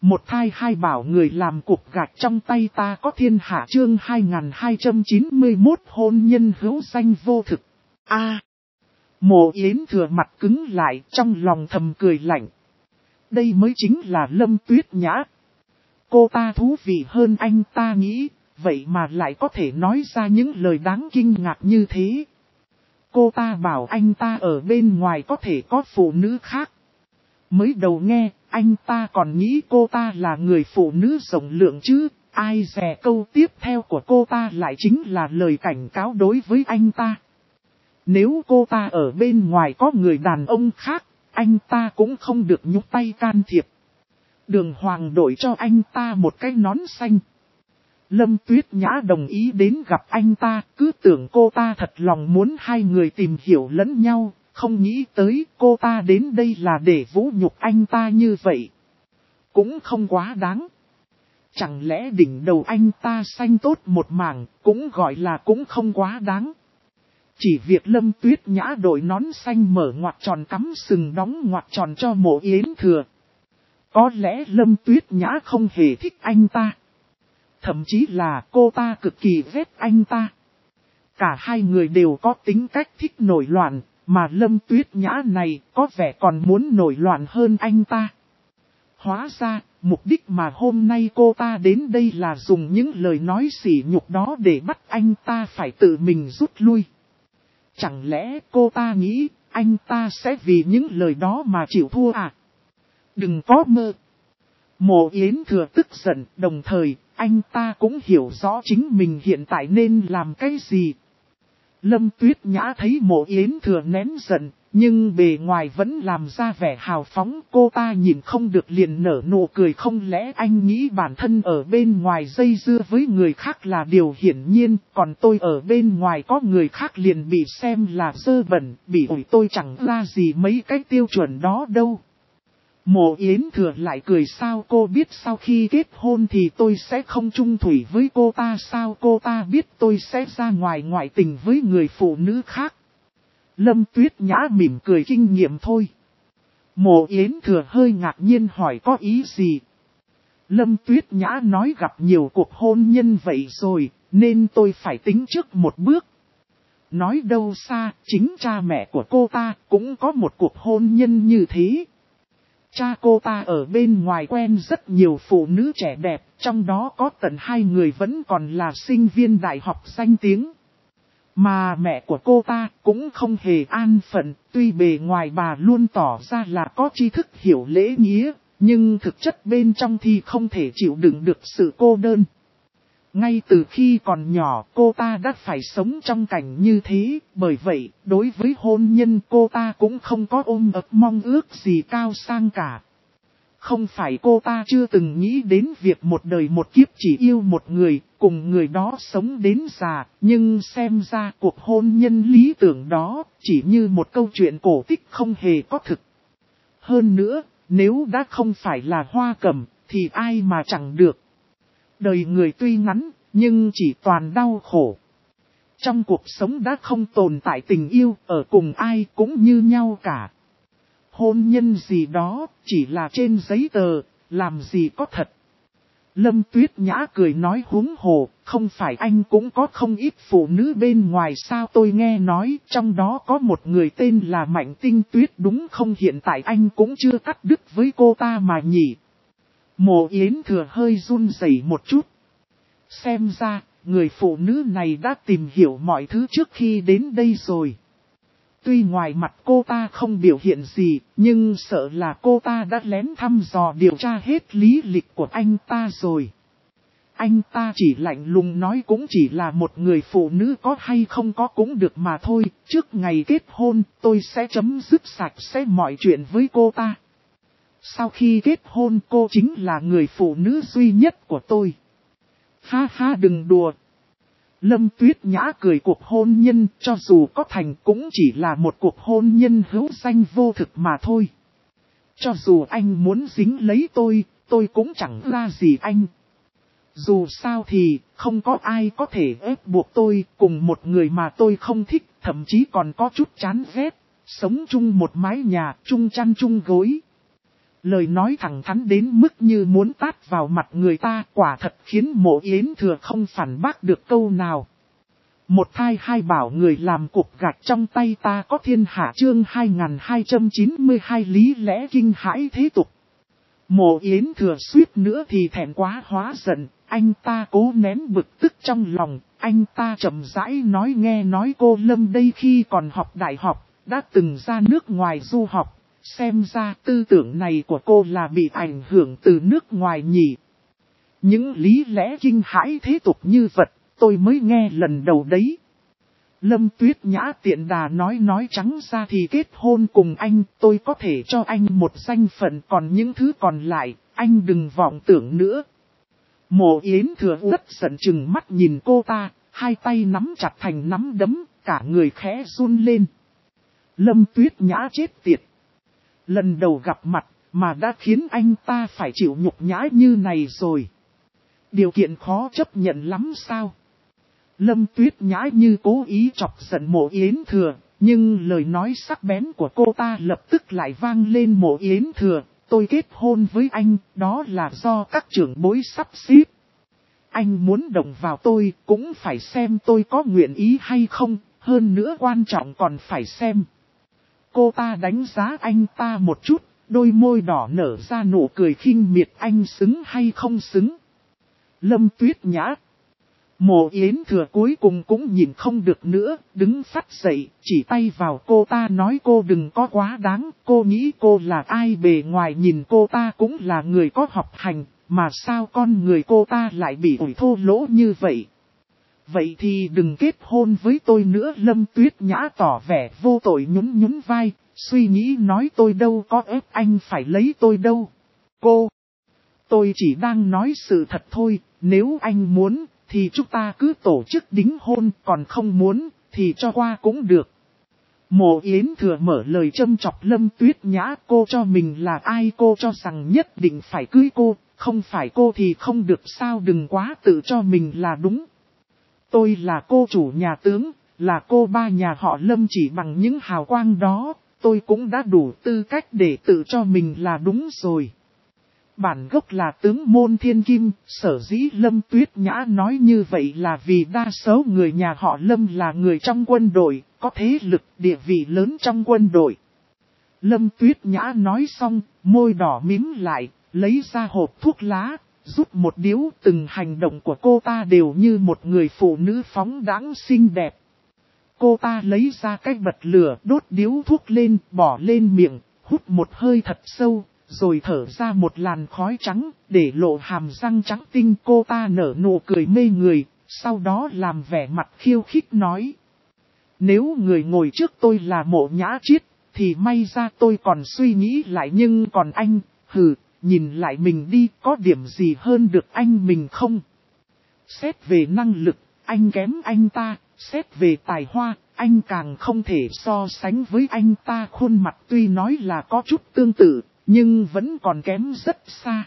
Một thai hai bảo người làm cục gạch trong tay ta có thiên hạ chương 2291 hôn nhân hữu danh vô thực. Mộ Yến Thừa mặt cứng lại trong lòng thầm cười lạnh. Đây mới chính là Lâm Tuyết Nhã. Cô ta thú vị hơn anh ta nghĩ, vậy mà lại có thể nói ra những lời đáng kinh ngạc như thế. Cô ta bảo anh ta ở bên ngoài có thể có phụ nữ khác. Mới đầu nghe, anh ta còn nghĩ cô ta là người phụ nữ rộng lượng chứ, ai dè câu tiếp theo của cô ta lại chính là lời cảnh cáo đối với anh ta. Nếu cô ta ở bên ngoài có người đàn ông khác, anh ta cũng không được nhúc tay can thiệp. Đường Hoàng đổi cho anh ta một cái nón xanh. Lâm Tuyết Nhã đồng ý đến gặp anh ta, cứ tưởng cô ta thật lòng muốn hai người tìm hiểu lẫn nhau, không nghĩ tới cô ta đến đây là để vũ nhục anh ta như vậy. Cũng không quá đáng. Chẳng lẽ đỉnh đầu anh ta xanh tốt một mảng, cũng gọi là cũng không quá đáng. Chỉ việc Lâm Tuyết Nhã đội nón xanh mở ngoặc tròn cắm sừng đóng ngoặc tròn cho Mộ Yến Thừa. Có lẽ Lâm Tuyết Nhã không hề thích anh ta. Thậm chí là cô ta cực kỳ ghét anh ta. Cả hai người đều có tính cách thích nổi loạn, mà Lâm Tuyết Nhã này có vẻ còn muốn nổi loạn hơn anh ta. Hóa ra, mục đích mà hôm nay cô ta đến đây là dùng những lời nói sỉ nhục đó để bắt anh ta phải tự mình rút lui. Chẳng lẽ cô ta nghĩ anh ta sẽ vì những lời đó mà chịu thua à? Đừng có mơ. Mộ Yến Thừa tức giận, đồng thời anh ta cũng hiểu rõ chính mình hiện tại nên làm cái gì. Lâm Tuyết Nhã thấy Mộ Yến Thừa nén giận, nhưng bề ngoài vẫn làm ra vẻ hào phóng. Cô ta nhìn không được liền nở nụ cười, không lẽ anh nghĩ bản thân ở bên ngoài dây dưa với người khác là điều hiển nhiên, còn tôi ở bên ngoài có người khác liền bị xem là dơ bẩn, bị ủi tôi chẳng ra gì mấy cái tiêu chuẩn đó đâu. Mộ Yến Thừa lại cười, sao cô biết sau khi kết hôn thì tôi sẽ không chung thủy với cô ta, sao cô ta biết tôi sẽ ra ngoài ngoại tình với người phụ nữ khác. Lâm Tuyết Nhã mỉm cười kinh nghiệm thôi. Mộ Yến Thừa hơi ngạc nhiên hỏi có ý gì. Lâm Tuyết Nhã nói gặp nhiều cuộc hôn nhân vậy rồi, nên tôi phải tính trước một bước. Nói đâu xa, chính cha mẹ của cô ta cũng có một cuộc hôn nhân như thế. Cha cô ta ở bên ngoài quen rất nhiều phụ nữ trẻ đẹp, trong đó có tận 2 người vẫn còn là sinh viên đại học danh tiếng. Mà mẹ của cô ta cũng không hề an phận, tuy bề ngoài bà luôn tỏ ra là có tri thức hiểu lễ nghĩa, nhưng thực chất bên trong thì không thể chịu đựng được sự cô đơn. Ngay từ khi còn nhỏ cô ta đã phải sống trong cảnh như thế, bởi vậy đối với hôn nhân cô ta cũng không có ôm ấp mong ước gì cao sang cả. Không phải cô ta chưa từng nghĩ đến việc một đời một kiếp chỉ yêu một người, cùng người đó sống đến già, nhưng xem ra cuộc hôn nhân lý tưởng đó chỉ như một câu chuyện cổ tích không hề có thực. Hơn nữa, nếu đã không phải là Hoa Cẩm, thì ai mà chẳng được. Đời người tuy ngắn, nhưng chỉ toàn đau khổ. Trong cuộc sống đã không tồn tại tình yêu, ở cùng ai cũng như nhau cả. Hôn nhân gì đó, chỉ là trên giấy tờ, làm gì có thật. Lâm Tuyết Nhã cười nói huống hồ, không phải anh cũng có không ít phụ nữ bên ngoài sao, tôi nghe nói, trong đó có một người tên là Mạnh Tinh Tuyết đúng không, hiện tại anh cũng chưa cắt đứt với cô ta mà nhỉ. Mộ Yến Thừa hơi run rẩy một chút. Xem ra, người phụ nữ này đã tìm hiểu mọi thứ trước khi đến đây rồi. Tuy ngoài mặt cô ta không biểu hiện gì, nhưng sợ là cô ta đã lén thăm dò điều tra hết lý lịch của anh ta rồi. Anh ta chỉ lạnh lùng nói cũng chỉ là một người phụ nữ có hay không có cũng được mà thôi, trước ngày kết hôn tôi sẽ chấm dứt sạch sẽ mọi chuyện với cô ta. Sau khi kết hôn cô chính là người phụ nữ duy nhất của tôi. Ha ha, đừng đùa. Lâm Tuyết Nhã cười, cuộc hôn nhân cho dù có thành cũng chỉ là một cuộc hôn nhân hữu danh vô thực mà thôi. Cho dù anh muốn dính lấy tôi cũng chẳng ra gì anh. Dù sao thì không có ai có thể ép buộc tôi cùng một người mà tôi không thích, thậm chí còn có chút chán ghét, sống chung một mái nhà, chung chăn chung gối. Lời nói thẳng thắn đến mức như muốn tát vào mặt người ta, quả thật khiến Mộ Yến Thừa không phản bác được câu nào. Một thai hai bảo người làm cục gạch trong tay ta có thiên hạ chương 2292 lý lẽ kinh hãi thế tục. Mộ Yến Thừa suýt nữa thì thẹn quá hóa giận, anh ta cố nén bực tức trong lòng, anh ta chậm rãi nói nghe nói cô Lâm đây khi còn học đại học, đã từng ra nước ngoài du học, xem ra tư tưởng này của cô là bị ảnh hưởng từ nước ngoài nhỉ. Những lý lẽ kinh hãi thế tục như vật, tôi mới nghe lần đầu đấy. Lâm Tuyết Nhã tiện đà nói trắng ra thì kết hôn cùng anh, tôi có thể cho anh một danh phận, còn những thứ còn lại, anh đừng vọng tưởng nữa. Mộ Yến Thừa rất giận chừng mắt nhìn cô ta, hai tay nắm chặt thành nắm đấm, cả người khẽ run lên. Lâm Tuyết Nhã chết tiệt. Lần đầu gặp mặt mà đã khiến anh ta phải chịu nhục nhã như này rồi. Điều kiện khó chấp nhận lắm sao? Lâm Tuyết Nhã như cố ý chọc giận Mộ Yến Thừa, nhưng lời nói sắc bén của cô ta lập tức lại vang lên. Mộ Yến Thừa, tôi kết hôn với anh, đó là do các trưởng bối sắp xếp. Anh muốn động vào tôi, cũng phải xem tôi có nguyện ý hay không, hơn nữa quan trọng còn phải xem. Cô ta đánh giá anh ta một chút, đôi môi đỏ nở ra nụ cười khinh miệt, anh xứng hay không xứng. Lâm Tuyết Nhã. Mộ Yến Thừa cuối cùng cũng nhìn không được nữa, đứng phắt dậy, chỉ tay vào cô ta nói cô đừng có quá đáng, cô nghĩ cô là ai, bề ngoài nhìn cô ta cũng là người có học hành, mà sao con người cô ta lại bị ủi thô lỗ như vậy. Vậy thì đừng kết hôn với tôi nữa. Lâm Tuyết Nhã tỏ vẻ vô tội nhún vai, suy nghĩ nói tôi đâu có ép anh phải lấy tôi đâu. Tôi chỉ đang nói sự thật thôi, nếu anh muốn thì chúng ta cứ tổ chức đính hôn, còn không muốn thì cho qua cũng được. Mộ Yến Thừa mở lời châm chọc Lâm Tuyết Nhã, cô cho mình là ai, cô cho rằng nhất định phải cưới cô, không phải cô thì không được sao, đừng quá tự cho mình là đúng. Tôi là cô chủ nhà tướng, là cô ba nhà họ Lâm, chỉ bằng những hào quang đó, tôi cũng đã đủ tư cách để tự cho mình là đúng rồi. Bản gốc là tướng môn thiên kim, sở dĩ Lâm Tuyết Nhã nói như vậy là vì đa số người nhà họ Lâm là người trong quân đội, có thế lực địa vị lớn trong quân đội. Lâm Tuyết Nhã nói xong, môi đỏ mím lại, lấy ra hộp thuốc lá, rút một điếu. Từng hành động của cô ta đều như một người phụ nữ phóng đãng xinh đẹp. Cô ta lấy ra cái bật lửa, đốt điếu thuốc lên, bỏ lên miệng, hút một hơi thật sâu. Rồi thở ra một làn khói trắng, để lộ hàm răng trắng tinh. Cô ta nở nụ cười mê người, sau đó làm vẻ mặt khiêu khích nói. Nếu người ngồi trước tôi là Mộ Nhã Chiết, thì may ra tôi còn suy nghĩ lại, nhưng còn anh, nhìn lại mình đi, có điểm gì hơn được anh mình không? Xét về năng lực, anh kém anh ta, xét về tài hoa, anh càng không thể so sánh với anh ta. Khuôn mặt tuy nói là có chút tương tự, nhưng vẫn còn kém rất xa.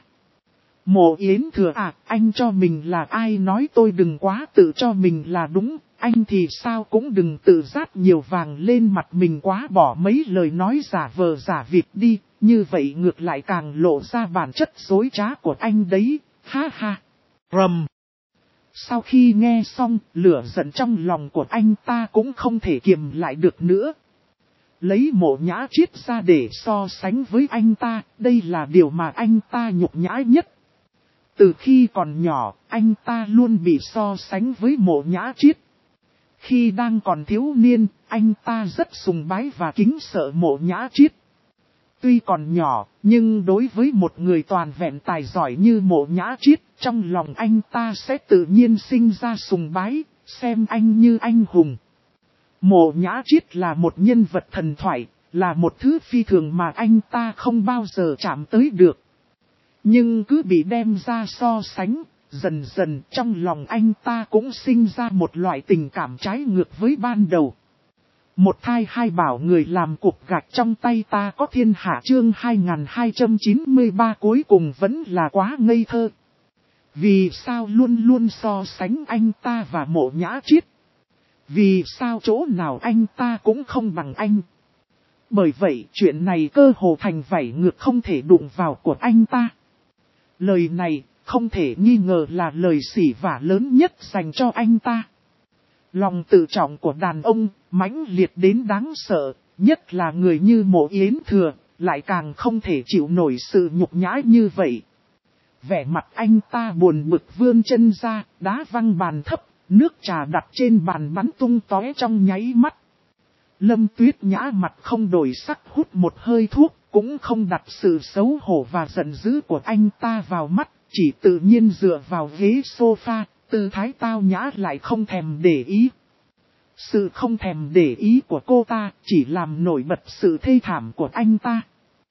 Mộ Yến Thừa à, anh cho mình là ai, nói tôi đừng quá tự cho mình là đúng, anh thì sao cũng đừng tự rát nhiều vàng lên mặt mình quá, bỏ mấy lời nói giả vờ giả vịt đi, như vậy ngược lại càng lộ ra bản chất dối trá của anh đấy, ha ha. Rầm. Sau khi nghe xong, lửa giận trong lòng của anh ta cũng không thể kiềm lại được nữa. Lấy Mộ Nhã Chiết ra để so sánh với anh ta, đây là điều mà anh ta nhục nhã nhất. Từ khi còn nhỏ, anh ta luôn bị so sánh với Mộ Nhã Chiết. Khi đang còn thiếu niên, anh ta rất sùng bái và kính sợ Mộ Nhã Chiết. Tuy còn nhỏ, nhưng đối với một người toàn vẹn tài giỏi như Mộ Nhã Chiết, trong lòng anh ta sẽ tự nhiên sinh ra sùng bái, xem anh như anh hùng. Mộ Nhã Chiết là một nhân vật thần thoại, là một thứ phi thường mà anh ta không bao giờ chạm tới được. Nhưng cứ bị đem ra so sánh, dần dần trong lòng anh ta cũng sinh ra một loại tình cảm trái ngược với ban đầu. Một thai hai bảo người làm cục gạch trong tay ta có thiên hạ chương 2293 cuối cùng vẫn là quá ngây thơ. Vì sao luôn luôn so sánh anh ta và Mộ Nhã Chiết? Vì sao chỗ nào anh ta cũng không bằng anh? Bởi vậy chuyện này cơ hồ thành vảy ngược không thể đụng vào của anh ta. Lời này không thể nghi ngờ là lời sỉ vả lớn nhất dành cho anh ta. Lòng tự trọng của đàn ông mãnh liệt đến đáng sợ, nhất là người như Mộ Yến Thừa, lại càng không thể chịu nổi sự nhục nhã như vậy. Vẻ mặt anh ta buồn bực vươn chân ra, đá văng bàn thấp, nước trà đặt trên bàn bắn tung tóe trong nháy mắt. Lâm Tuyết Nhã mặt không đổi sắc hút một hơi thuốc, cũng không đặt sự xấu hổ và giận dữ của anh ta vào mắt, chỉ tự nhiên dựa vào ghế sofa, tư thái tao nhã lại không thèm để ý. Sự không thèm để ý của cô ta chỉ làm nổi bật sự thê thảm của anh ta.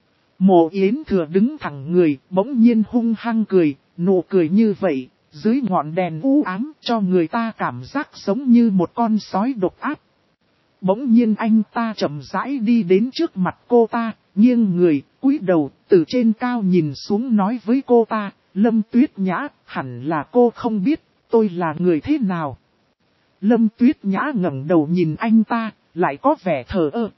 Mộ Yến Thừa đứng thẳng người, bỗng nhiên hung hăng cười, nụ cười như vậy, dưới ngọn đèn u ám cho người ta cảm giác giống như một con sói độc ác. Bỗng nhiên anh ta chậm rãi đi đến trước mặt cô ta, nghiêng người, cúi đầu, từ trên cao nhìn xuống nói với cô ta, Lâm Tuyết Nhã, hẳn là cô không biết, tôi là người thế nào. Lâm Tuyết Nhã ngẩng đầu nhìn anh ta, lại có vẻ thờ ơ.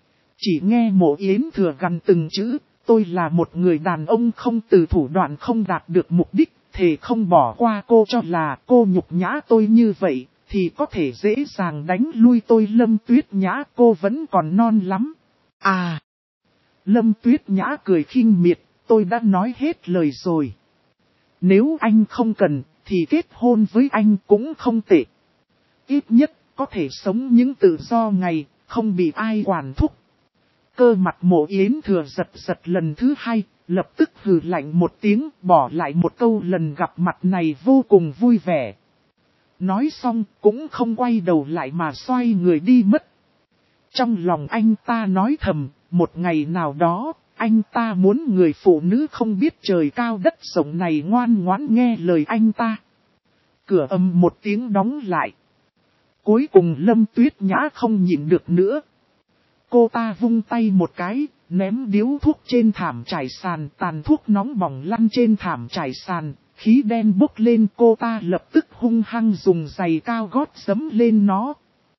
Chỉ nghe Mộ Yến Thừa gằn từng chữ, tôi là một người đàn ông không từ thủ đoạn không đạt được mục đích, thề không bỏ qua cô cho là cô nhục nhã tôi như vậy, thì có thể dễ dàng đánh lui tôi. Lâm Tuyết Nhã, cô vẫn còn non lắm. À! Lâm Tuyết Nhã cười khinh miệt, tôi đã nói hết lời rồi. Nếu anh không cần, thì kết hôn với anh cũng không tệ. Ít nhất, có thể sống những tự do ngày, không bị ai quản thúc. Cơ mặt Mộ Yến Thừa giật giật lần thứ hai, lập tức hừ lạnh một tiếng, bỏ lại một câu lần gặp mặt này vô cùng vui vẻ. Nói xong, cũng không quay đầu lại mà xoay người đi mất. Trong lòng anh ta nói thầm, một ngày nào đó, anh ta muốn người phụ nữ không biết trời cao đất rộng này ngoan ngoãn nghe lời anh ta. Cửa ầm một tiếng đóng lại. Cuối cùng Lâm Tuyết Nhã không nhịn được nữa. Cô ta vung tay một cái, ném điếu thuốc trên thảm trải sàn, tàn thuốc nóng bỏng lăn trên thảm trải sàn, khí đen bốc lên. Cô ta lập tức hung hăng dùng giày cao gót giẫm lên nó.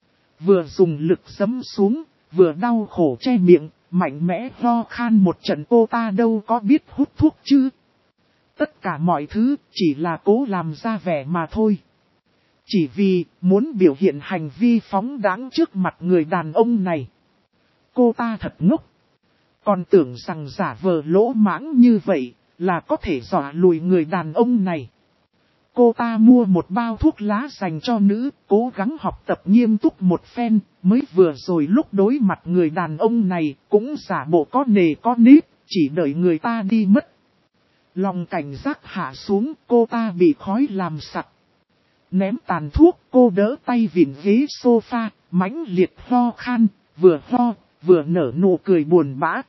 Vừa dùng lực giẫm xuống, vừa đau khổ che miệng, mạnh mẽ ho khan một trận. Cô ta đâu có biết hút thuốc chứ. Tất cả mọi thứ chỉ là cố làm ra vẻ mà thôi. Chỉ vì muốn biểu hiện hành vi phóng đãng trước mặt người đàn ông này. Cô ta thật ngốc. Còn tưởng rằng giả vờ lỗ mãng như vậy là có thể dọa lùi người đàn ông này. Cô ta mua một bao thuốc lá dành cho nữ, cố gắng học tập nghiêm túc một phen, mới vừa rồi lúc đối mặt người đàn ông này cũng giả bộ có nề có nếp, chỉ đợi người ta đi mất. Lòng cảnh giác hạ xuống, cô ta bị khói làm sặc. Ném tàn thuốc, cô đỡ tay vịn ghế sofa, mãnh liệt ho khan, vừa ho, vừa nở nụ cười buồn bã.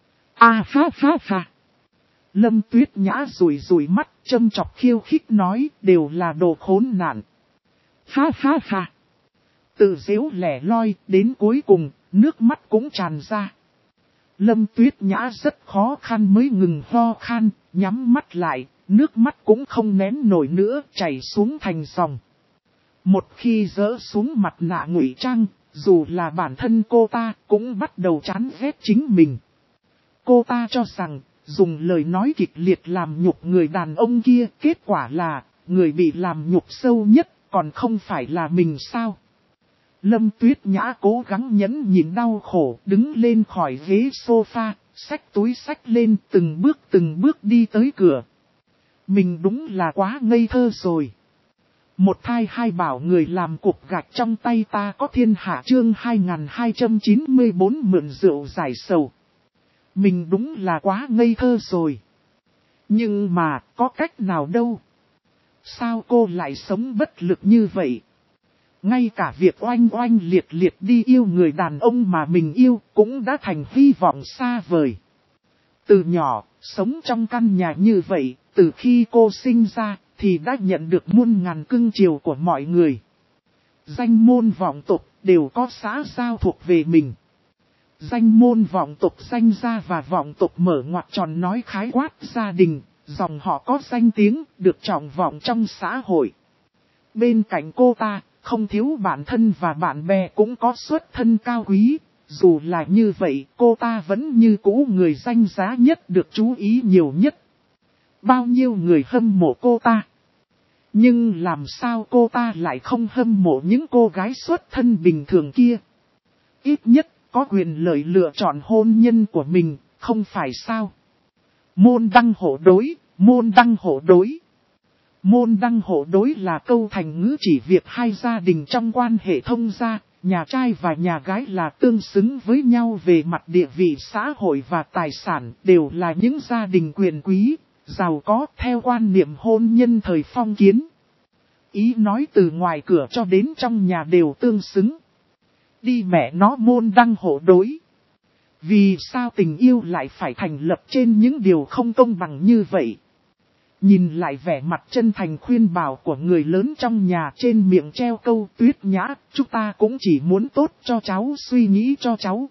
A ha ha ha. Lâm Tuyết Nhã rủi rủi mắt, châm chọc khiêu khích nói, đều là đồ khốn nạn. Ha ha ha. Tự giễu lẻ loi, đến cuối cùng, nước mắt cũng tràn ra. Lâm Tuyết Nhã rất khó khăn mới ngừng ho khan, nhắm mắt lại, nước mắt cũng không nén nổi nữa, chảy xuống thành dòng. Một khi rỡ xuống mặt nạ ngụy trang, dù là bản thân cô ta cũng bắt đầu chán ghét chính mình. Cô ta cho rằng, dùng lời nói kịch liệt làm nhục người đàn ông kia, kết quả là, người bị làm nhục sâu nhất, còn không phải là mình sao? Lâm Tuyết Nhã cố gắng nhẫn nhịn đau khổ, đứng lên khỏi ghế sofa, xách túi xách lên từng bước đi tới cửa. Mình đúng là quá ngây thơ rồi. Một thai hai bảo người làm cục gạch trong tay ta có thiên hạ. Chương 2294 mượn rượu giải sầu. Mình đúng là quá ngây thơ rồi. Nhưng mà có cách nào đâu. Sao cô lại sống bất lực như vậy? Ngay cả việc oanh oanh liệt liệt đi yêu người đàn ông mà mình yêu cũng đã thành hy vọng xa vời. Từ nhỏ, sống trong căn nhà như vậy, từ khi cô sinh ra, thì đã nhận được muôn ngàn cưng chiều của mọi người. Danh môn vọng tộc đều có xã giao thuộc về mình. Danh môn vọng tộc danh gia và vọng tộc mở ngoặc tròn nói khái quát gia đình, dòng họ có danh tiếng, được trọng vọng trong xã hội. Bên cạnh cô ta, không thiếu bạn thân và bạn bè cũng có xuất thân cao quý, dù là như vậy cô ta vẫn như cũ người danh giá nhất được chú ý nhiều nhất. Bao nhiêu người hâm mộ cô ta. Nhưng làm sao cô ta lại không hâm mộ những cô gái xuất thân bình thường kia. Ít nhất có quyền lợi lựa chọn hôn nhân của mình, không phải sao. Môn đăng hộ đối, môn đăng hộ đối. Môn đăng hộ đối là câu thành ngữ chỉ việc hai gia đình trong quan hệ thông gia, nhà trai và nhà gái là tương xứng với nhau về mặt địa vị xã hội và tài sản, đều là những gia đình quyền quý, giàu có theo quan niệm hôn nhân thời phong kiến. Ý nói từ ngoài cửa cho đến trong nhà đều tương xứng. Đi mẹ nó môn đăng hộ đối. Vì sao tình yêu lại phải thành lập trên những điều không công bằng như vậy? Nhìn lại vẻ mặt chân thành khuyên bảo của người lớn trong nhà, trên miệng treo câu Tuyết Nhã, chúng ta cũng chỉ muốn tốt cho cháu, suy nghĩ cho cháu.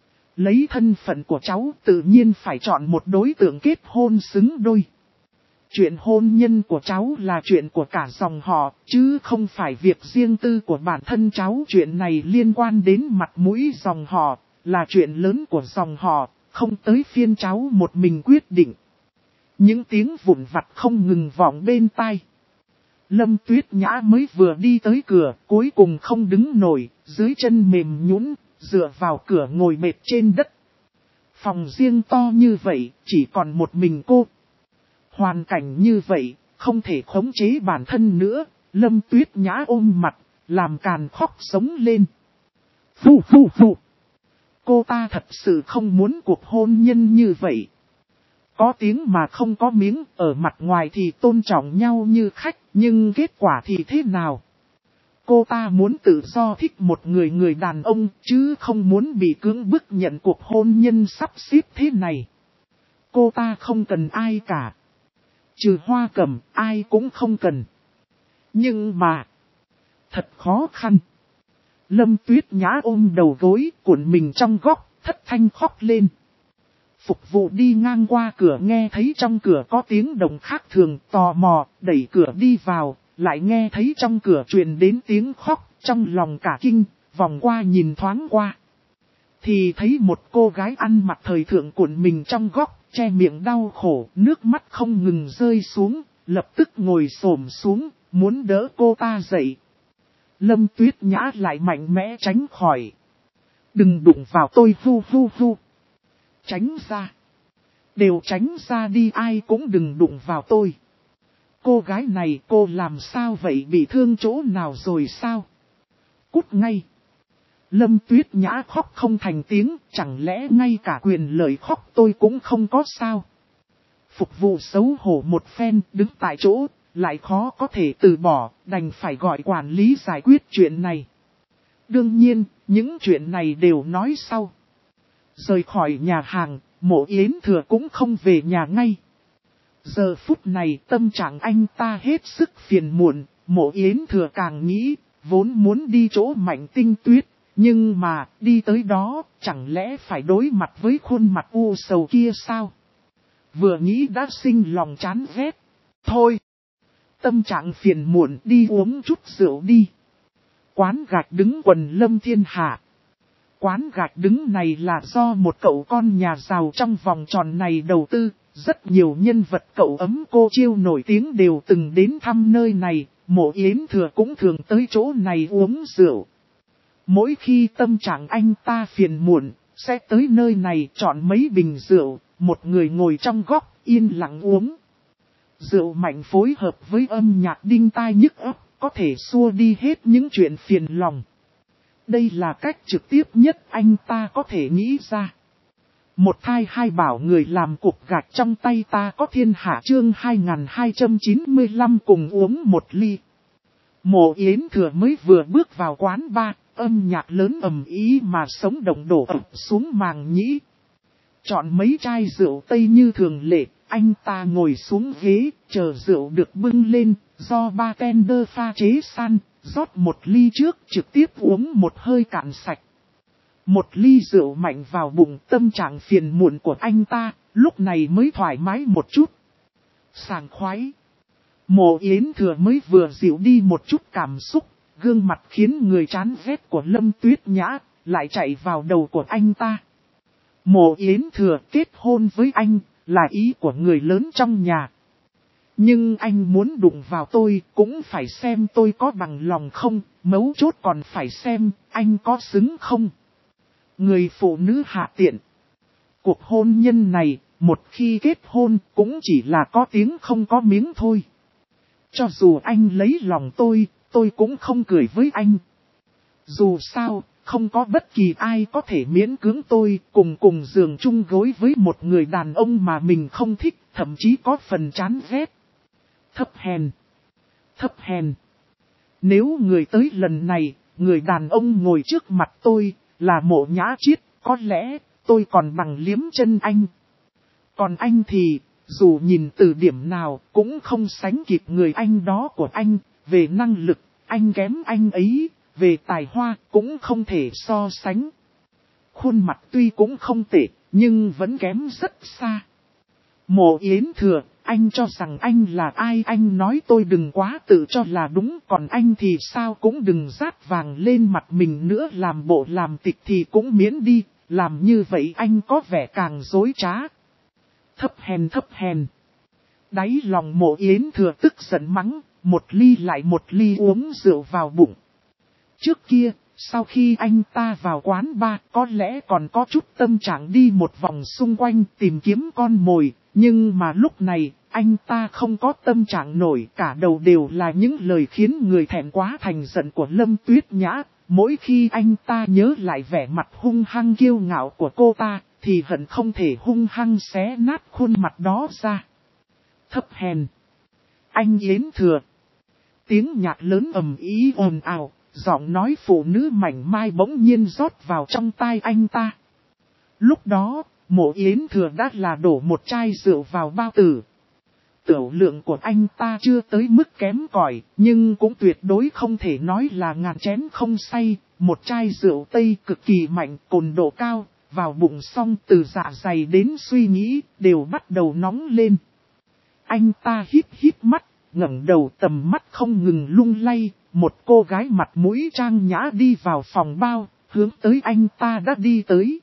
Lấy thân phận của cháu tự nhiên phải chọn một đối tượng kết hôn xứng đôi. Chuyện hôn nhân của cháu là chuyện của cả dòng họ, chứ không phải việc riêng tư của bản thân cháu. Chuyện này liên quan đến mặt mũi dòng họ, là chuyện lớn của dòng họ, không tới phiên cháu một mình quyết định. Những tiếng vụn vặt không ngừng vọng bên tai. Lâm Tuyết Nhã mới vừa đi tới cửa, cuối cùng không đứng nổi, dưới chân mềm nhũn, dựa vào cửa ngồi mệt trên đất. Phòng riêng to như vậy, chỉ còn một mình cô. Hoàn cảnh như vậy, không thể khống chế bản thân nữa, Lâm Tuyết Nhã ôm mặt, làm càn khóc sống lên. Phù phù phù. Cô ta thật sự không muốn cuộc hôn nhân như vậy. Có tiếng mà không có miếng, ở mặt ngoài thì tôn trọng nhau như khách, nhưng kết quả thì thế nào? Cô ta muốn tự do thích một người đàn ông, chứ không muốn bị cưỡng bức nhận cuộc hôn nhân sắp xếp thế này. Cô ta không cần ai cả. Trừ Hoa Cẩm, ai cũng không cần. Nhưng mà, thật khó khăn. Lâm Tuyết Nhã ôm đầu gối, cuộn mình trong góc, thất thanh khóc lên. Phục vụ đi ngang qua cửa nghe thấy trong cửa có tiếng động khác thường, tò mò, đẩy cửa đi vào, lại nghe thấy trong cửa truyền đến tiếng khóc, trong lòng cả kinh, vòng qua nhìn thoáng qua. Thì thấy một cô gái ăn mặc thời thượng cuộn mình trong góc, che miệng đau khổ, nước mắt không ngừng rơi xuống, lập tức ngồi xổm xuống, muốn đỡ cô ta dậy. Lâm Tuyết Nhã lại mạnh mẽ tránh khỏi. Đừng đụng vào tôi hu hu hu. Tránh ra. Đều tránh ra đi, ai cũng đừng đụng vào tôi. Cô gái này cô làm sao vậy, bị thương chỗ nào rồi sao? Cút ngay. Lâm Tuyết Nhã khóc không thành tiếng, chẳng lẽ ngay cả quyền lợi khóc tôi cũng không có sao? Phục vụ xấu hổ một phen, đứng tại chỗ, lại khó có thể từ bỏ, đành phải gọi quản lý giải quyết chuyện này. Đương nhiên, những chuyện này đều nói sau. Rời khỏi nhà hàng, Mộ Yến Thừa cũng không về nhà ngay. Giờ phút này tâm trạng anh ta hết sức phiền muộn, Mộ Yến Thừa càng nghĩ, vốn muốn đi chỗ Mạnh Tinh Tuyết, nhưng mà đi tới đó, chẳng lẽ phải đối mặt với khuôn mặt u sầu kia sao? Vừa nghĩ đã sinh lòng chán ghét. Thôi, tâm trạng phiền muộn, đi uống chút rượu đi. Quán gạch đứng quần Lâm Thiên Hạ. Quán gạch đứng này là do một cậu con nhà giàu trong vòng tròn này đầu tư, rất nhiều nhân vật cậu ấm cô chiêu nổi tiếng đều từng đến thăm nơi này, Mộ Yến Thừa cũng thường tới chỗ này uống rượu. Mỗi khi tâm trạng anh ta phiền muộn, sẽ tới nơi này chọn mấy bình rượu, một người ngồi trong góc, yên lặng uống. Rượu mạnh phối hợp với âm nhạc đinh tai nhức óc, có thể xua đi hết những chuyện phiền lòng. Đây là cách trực tiếp nhất anh ta có thể nghĩ ra. Một thai hai bảo người làm cục gạch trong tay ta có thiên hạ, chương 2295 cùng uống một ly. Mộ Yến Thừa mới vừa bước vào quán bar, âm nhạc lớn ầm ý mà sống động đổ ập xuống màng nhĩ. Chọn mấy chai rượu tây như thường lệ, anh ta ngồi xuống ghế, chờ rượu được bưng lên, do bartender pha chế san, rót một ly trước, trực tiếp uống một hơi cạn sạch. Một ly rượu mạnh vào bụng, tâm trạng phiền muộn của anh ta, lúc này mới thoải mái một chút. Sảng khoái. Mộ Yến Thừa mới vừa dịu đi một chút cảm xúc, gương mặt khiến người chán ghét của Lâm Tuyết Nhã, lại chạy vào đầu của anh ta. Mộ Yến Thừa kết hôn với anh, là ý của người lớn trong nhà. Nhưng anh muốn đụng vào tôi, cũng phải xem tôi có bằng lòng không, mấu chốt còn phải xem, anh có xứng không. Người phụ nữ hạ tiện. Cuộc hôn nhân này, một khi kết hôn, cũng chỉ là có tiếng không có miếng thôi. Cho dù anh lấy lòng tôi cũng không cười với anh. Dù sao, không có bất kỳ ai có thể miễn cưỡng tôi cùng giường chung gối với một người đàn ông mà mình không thích, thậm chí có phần chán ghét. Thấp hèn. Thấp hèn. Nếu người tới lần này, người đàn ông ngồi trước mặt tôi, là Mộ Nhã Chiết, có lẽ tôi còn bằng liếm chân anh. Còn anh thì, dù nhìn từ điểm nào cũng không sánh kịp người anh đó của anh, về năng lực, anh kém anh ấy, về tài hoa cũng không thể so sánh. Khuôn mặt tuy cũng không tệ, nhưng vẫn kém rất xa. Mộ Yến Thừa, anh cho rằng anh là ai, anh nói tôi đừng quá tự cho là đúng, còn anh thì sao cũng đừng rát vàng lên mặt mình nữa, làm bộ làm tịch thì cũng miễn đi, làm như vậy anh có vẻ càng dối trá. Thấp hèn thấp hèn. Đáy lòng Mộ Yến Thừa tức giận mắng, một ly lại một ly uống rượu vào bụng. Trước kia, sau khi anh ta vào quán bar, có lẽ còn có chút tâm trạng đi một vòng xung quanh tìm kiếm con mồi, nhưng mà lúc này, anh ta không có tâm trạng nổi, cả đầu đều là những lời khiến người thẹn quá thành giận của Lâm Tuyết Nhã. Mỗi khi anh ta nhớ lại vẻ mặt hung hăng kiêu ngạo của cô ta, thì hận không thể hung hăng xé nát khuôn mặt đó ra. Thấp hèn. Anh Yến Thừa. Tiếng nhạc lớn ầm ĩ ồn ào, giọng nói phụ nữ mảnh mai bỗng nhiên rót vào trong tai anh ta. Lúc đó, Mộ Yến Thừa đã là đổ một chai rượu vào bao tử. Tiểu lượng của anh ta chưa tới mức kém cỏi, nhưng cũng tuyệt đối không thể nói là ngàn chén không say. Một chai rượu Tây cực kỳ mạnh, cồn độ cao, vào bụng xong từ dạ dày đến suy nghĩ, đều bắt đầu nóng lên. Anh ta hít mắt, ngẩng đầu, tầm mắt không ngừng lung lay, một cô gái mặt mũi trang nhã đi vào phòng bao, hướng tới anh ta đã đi tới.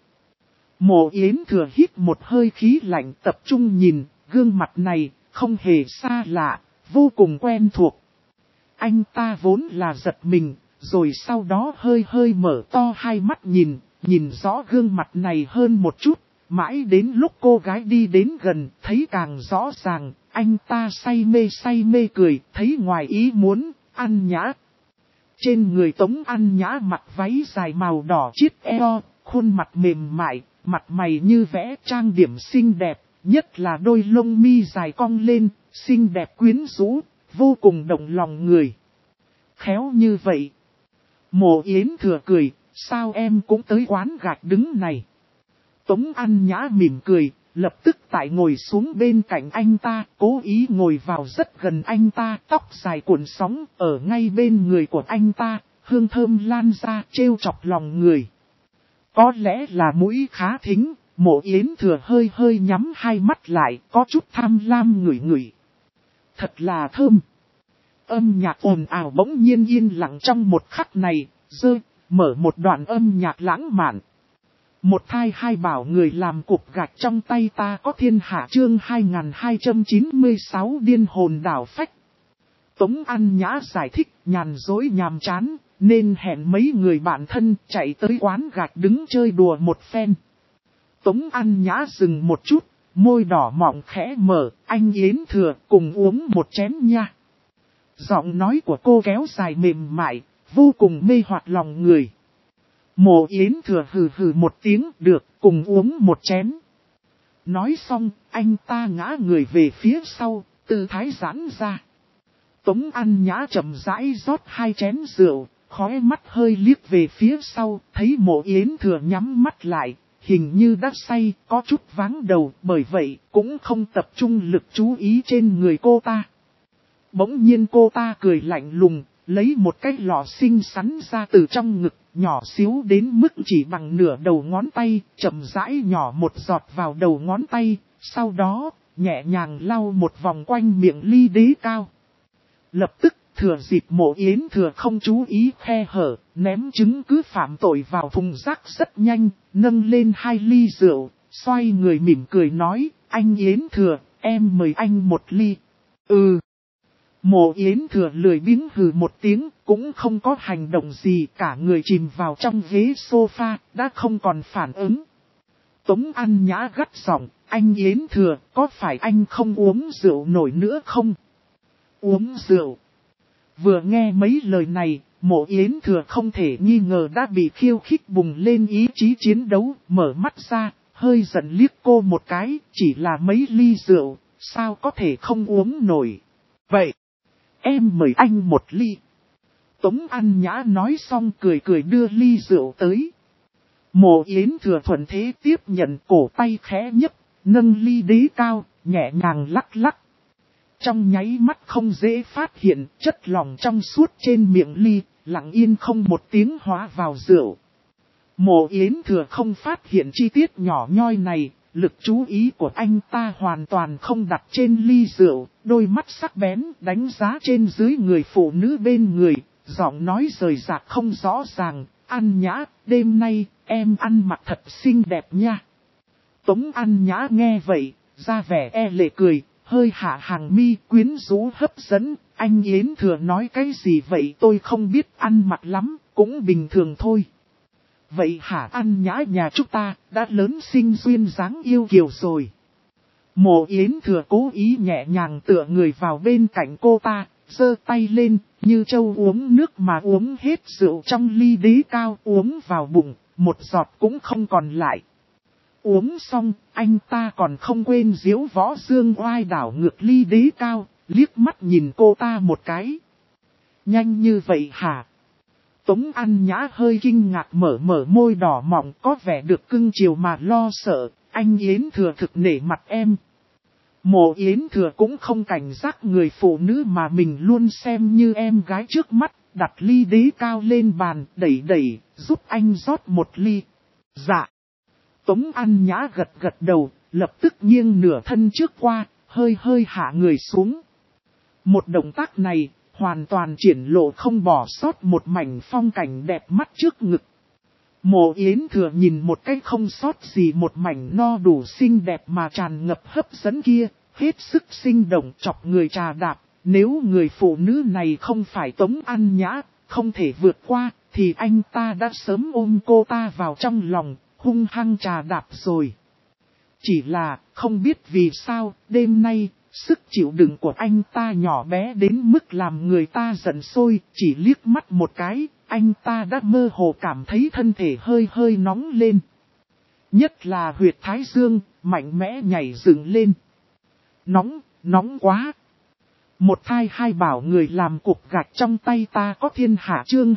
Mộ Yến Thừa hít một hơi khí lạnh, tập trung nhìn, gương mặt này, không hề xa lạ, vô cùng quen thuộc. Anh ta vốn là giật mình, rồi sau đó hơi mở to hai mắt nhìn rõ gương mặt này hơn một chút, mãi đến lúc cô gái đi đến gần, thấy càng rõ ràng, anh ta say mê cười, thấy ngoài ý muốn, An Nhã. Trên người Tống An Nhã mặc váy dài màu đỏ chiết eo, khuôn mặt mềm mại, mặt mày như vẽ, trang điểm xinh đẹp, nhất là đôi lông mi dài cong lên, xinh đẹp quyến rũ, vô cùng động lòng người. Khéo như vậy. Mộ Yến Thừa cười, sao em cũng tới quán gạch đứng này. Tống An Nhã mỉm cười, lập tức tại ngồi xuống bên cạnh anh ta, cố ý ngồi vào rất gần anh ta, tóc dài cuộn sóng, ở ngay bên người của anh ta, hương thơm lan ra trêu chọc lòng người. Có lẽ là mũi khá thính, Mộ Yến Thừa hơi nhắm hai mắt lại, có chút tham lam ngửi. Thật là thơm. Âm nhạc ồn ào bỗng nhiên yên lặng trong một khắc này, mở một đoạn âm nhạc lãng mạn. Một thai hai bảo người làm cục gạch trong tay ta có thiên hạ, chương 2296 điên hồn đảo phách. Tống An Nhã giải thích, nhàn dối nhàm chán, nên hẹn mấy người bạn thân chạy tới quán gạch đứng chơi đùa một phen. Tống An Nhã dừng một chút, môi đỏ mọng khẽ mở, anh Yến Thừa cùng uống một chén nha. Giọng nói của cô kéo dài mềm mại, vô cùng mê hoặc lòng người. Mộ Yến Thừa hừ một tiếng, được, cùng uống một chén. Nói xong, anh ta ngã người về phía sau, tư thái giãn ra. Tống An Nhã chậm rãi rót hai chén rượu, khóe mắt hơi liếc về phía sau, thấy Mộ Yến Thừa nhắm mắt lại, hình như đã say, có chút váng đầu, bởi vậy cũng không tập trung lực chú ý trên người cô ta. Bỗng nhiên cô ta cười lạnh lùng, lấy một cái lọ xinh xắn ra từ trong ngực, nhỏ xíu đến mức chỉ bằng nửa đầu ngón tay, chậm rãi nhỏ một giọt vào đầu ngón tay, sau đó, nhẹ nhàng lau một vòng quanh miệng ly đế cao. Lập tức, thừa dịp Mộ Yến Thừa không chú ý khe hở, ném chứng cứ phạm tội vào thùng rác rất nhanh, nâng lên 2 ly rượu, xoay người mỉm cười nói, anh Yến Thừa, em mời anh một ly. Ừ. Mộ Yến Thừa lười biếng hừ một tiếng, cũng không có hành động gì, cả người chìm vào trong ghế sofa, đã không còn phản ứng. Tống An Nhã gắt giọng, anh Yến Thừa, có phải anh không uống rượu nổi nữa không? Uống rượu. Vừa nghe mấy lời này, Mộ Yến Thừa không thể nghi ngờ đã bị khiêu khích bùng lên ý chí chiến đấu, mở mắt ra, hơi giận liếc cô một cái, chỉ là mấy ly rượu, sao có thể không uống nổi. Vậy, em mời anh một ly. Tống An Nhã nói xong cười cười đưa ly rượu tới. Mộ Yến Thừa thuận thế tiếp nhận, cổ tay khẽ nhấp, nâng ly đế cao, nhẹ nhàng lắc lắc. Trong nháy mắt không dễ phát hiện, chất lỏng trong suốt trên miệng ly, lặng yên không một tiếng hóa vào rượu. Mộ Yến Thừa không phát hiện chi tiết nhỏ nhoi này, lực chú ý của anh ta hoàn toàn không đặt trên ly rượu, đôi mắt sắc bén đánh giá trên dưới người phụ nữ bên người, giọng nói rời rạc không rõ ràng, An Nhã, đêm nay, em ăn mặc thật xinh đẹp nha. Tống An Nhã nghe vậy, ra vẻ e lệ cười, hơi hạ hàng mi quyến rũ hấp dẫn, anh Yến Thừa nói cái gì vậy tôi không biết, ăn mặc lắm, cũng bình thường thôi. Vậy hả, An Nhã nhà chúng ta, đã lớn xinh duyên dáng yêu kiều rồi. Mộ Yến Thừa cố ý nhẹ nhàng tựa người vào bên cạnh cô ta, giơ tay lên, như trâu uống nước mà uống hết rượu trong ly đế cao, uống vào bụng, một giọt cũng không còn lại. Uống xong, anh ta còn không quên diếu võ dương oai đảo ngược ly đế cao, liếc mắt nhìn cô ta một cái. Nhanh như vậy hả? Tống An Nhã hơi kinh ngạc mở môi đỏ mọng, có vẻ được cưng chiều mà lo sợ, anh Yến Thừa thực nể mặt em. Mộ Yến Thừa cũng không cảnh giác người phụ nữ mà mình luôn xem như em gái trước mắt, đặt ly đế cao lên bàn, đẩy, giúp anh rót một ly. Dạ. Tống An Nhã gật đầu, lập tức nghiêng nửa thân trước qua, hơi hạ người xuống. Một động tác này, hoàn toàn triển lộ không bỏ sót một mảnh phong cảnh đẹp mắt trước ngực. Mộ Yến Thừa nhìn một cái không sót gì một mảnh no đủ xinh đẹp mà tràn ngập hấp dẫn kia, hết sức sinh động chọc người trà đạp. Nếu người phụ nữ này không phải Tống An Nhã, không thể vượt qua, thì anh ta đã sớm ôm cô ta vào trong lòng, hung hăng trà đạp rồi. Chỉ là, không biết vì sao, đêm nay, sức chịu đựng của anh ta nhỏ bé đến mức làm người ta giận sôi, chỉ liếc mắt một cái, anh ta đã mơ hồ cảm thấy thân thể hơi nóng lên. Nhất là huyệt thái dương, mạnh mẽ nhảy dựng lên. Nóng quá. Một thai hai bảo người làm cục gạch trong tay ta có thiên hạ chương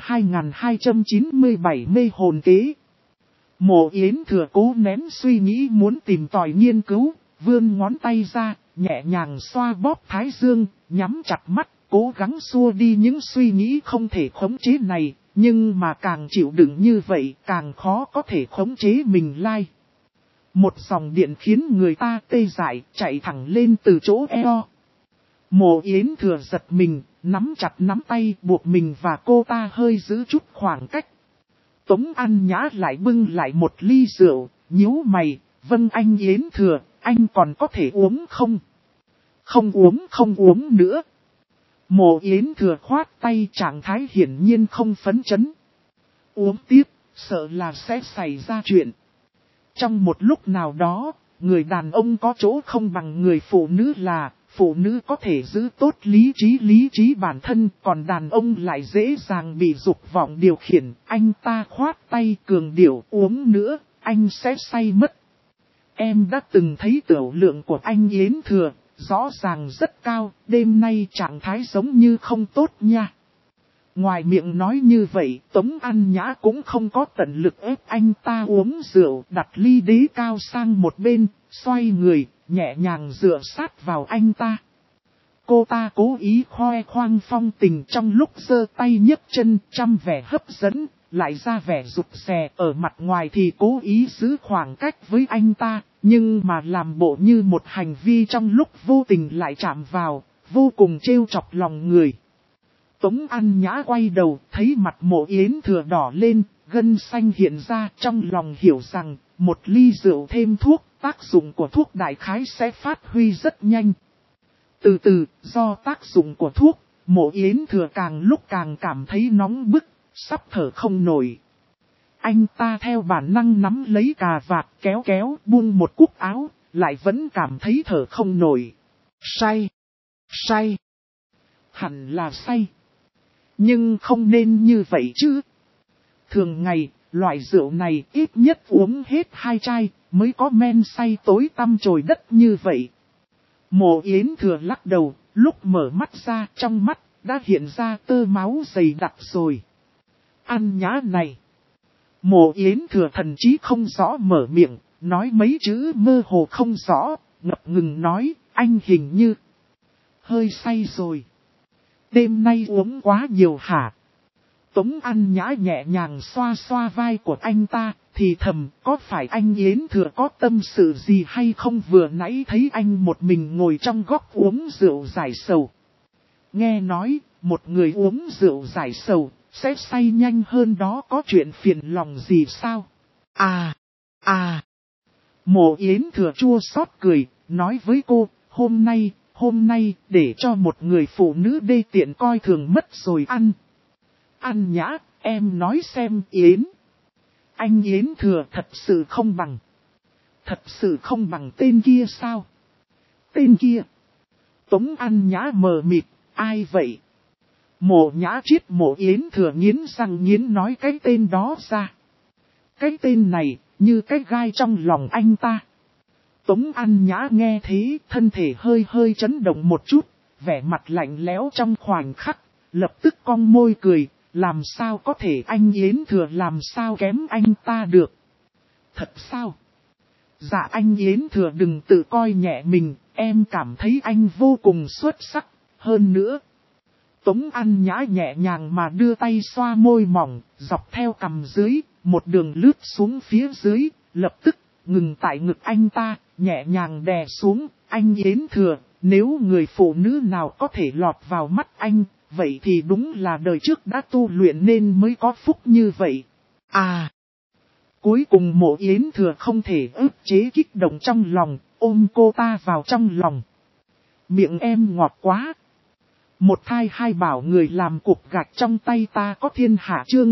2297 mê hồn kế. Mộ Yến Thừa cố nén suy nghĩ muốn tìm tòi nghiên cứu, vươn ngón tay ra, nhẹ nhàng xoa bóp thái dương, nhắm chặt mắt, cố gắng xua đi những suy nghĩ không thể khống chế này, nhưng mà càng chịu đựng như vậy, càng khó có thể khống chế mình lai. Một dòng điện khiến người ta tê dại, chạy thẳng lên từ chỗ eo. Mộ Yến Thừa giật mình, nắm chặt nắm tay buộc mình và cô ta hơi giữ chút khoảng cách. Tống An Nhã lại bưng lại một ly rượu, nhíu mày, vâng anh Yến Thừa, anh còn có thể uống không? Không uống nữa. Mộ Yến Thừa khoát tay, trạng thái hiển nhiên không phấn chấn. Uống tiếp, sợ là sẽ xảy ra chuyện. Trong một lúc nào đó, người đàn ông có chỗ không bằng người phụ nữ là, phụ nữ có thể giữ tốt lý trí bản thân, còn đàn ông lại dễ dàng bị dục vọng điều khiển. Anh ta khoát tay cường điệu, uống nữa, anh sẽ say mất. Em đã từng thấy tiểu lượng của anh Yến Thừa, rõ ràng rất cao, đêm nay trạng thái giống như không tốt nha. Ngoài miệng nói như vậy, Tống An Nhã cũng không có tận lực ép anh ta uống rượu, đặt ly đế cao sang một bên, xoay người, nhẹ nhàng dựa sát vào anh ta. Cô ta cố ý khoe khoang phong tình trong lúc giơ tay nhấc chân, trăm vẻ hấp dẫn, lại ra vẻ rụt rè, ở mặt ngoài thì cố ý giữ khoảng cách với anh ta, nhưng mà làm bộ như một hành vi trong lúc vô tình lại chạm vào, vô cùng trêu chọc lòng người. Tống An Nhã quay đầu, thấy mặt Mộ Yến Thừa đỏ lên, gân xanh hiện ra, trong lòng hiểu rằng, một ly rượu thêm thuốc, tác dụng của thuốc đại khái sẽ phát huy rất nhanh. Từ từ, do tác dụng của thuốc, Mộ Yến Thừa càng lúc càng cảm thấy nóng bức, sắp thở không nổi. Anh ta theo bản năng nắm lấy cà vạt kéo kéo buông một cúc áo, lại vẫn cảm thấy thở không nổi. Say. Hẳn là say. Nhưng không nên như vậy chứ. Thường ngày, loại rượu này ít nhất uống hết 2 chai, mới có men say tối tăm trời đất như vậy. Mộ Yến Thừa lắc đầu, lúc mở mắt ra trong mắt, đã hiện ra tơ máu dày đặc rồi. An Nhã này. Mộ Yến Thừa thần chí không rõ mở miệng, nói mấy chữ mơ hồ không rõ, ngập ngừng nói, anh hình như hơi say rồi. Đêm nay uống quá nhiều hả? Tống An Nhã nhẹ nhàng xoa xoa vai của anh ta, thì thầm, có phải anh Yến Thừa có tâm sự gì hay không, vừa nãy thấy anh một mình ngồi trong góc uống rượu giải sầu. Nghe nói, một người uống rượu giải sầu, sẽ say nhanh hơn đó, có chuyện phiền lòng gì sao? Mộ Yến Thừa chua xót cười, nói với cô, hôm nay, để cho một người phụ nữ đê tiện coi thường mất rồi ăn. An Nhã, em nói xem Yến. Anh Yến Thừa thật sự không bằng tên kia sao? Tên kia. Tống An Nhã mờ mịt, ai vậy? Mộ Nhã Chiết Mộ Yến Thừa nghiến răng nghiến nói cái tên đó ra. Cái tên này, như cái gai trong lòng anh ta. Tống An Nhã nghe thế, thân thể hơi chấn động một chút, vẻ mặt lạnh lẽo trong khoảnh khắc, lập tức cong môi cười, làm sao có thể, anh Yến Thừa làm sao kém anh ta được. Thật sao? Dạ anh Yến Thừa đừng tự coi nhẹ mình, em cảm thấy anh vô cùng xuất sắc, hơn nữa. Tống An Nhã nhẹ nhàng mà đưa tay xoa môi mỏng, dọc theo cằm dưới, một đường lướt xuống phía dưới, lập tức ngừng tại ngực anh ta, nhẹ nhàng đè xuống. Anh Yến Thừa, nếu người phụ nữ nào có thể lọt vào mắt anh, vậy thì đúng là đời trước đã tu luyện nên mới có phúc như vậy. Cuối cùng Mộ Yến Thừa không thể ức chế kích động trong lòng, ôm cô ta vào trong lòng. Miệng em ngọt quá. Một thai hai bảo người làm cục gạch trong tay ta có thiên hạ, chương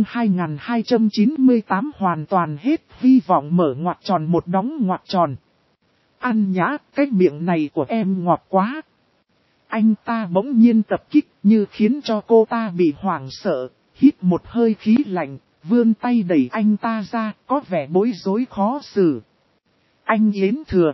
2298 hoàn toàn hết hy vọng, mở ngoặc tròn một đóng ngoặc tròn. An Nhã, cái miệng này của em ngọt quá. Anh ta bỗng nhiên tập kích như khiến cho cô ta bị hoảng sợ, hít một hơi khí lạnh, vươn tay đẩy anh ta ra, có vẻ bối rối khó xử. Anh Yến Thừa,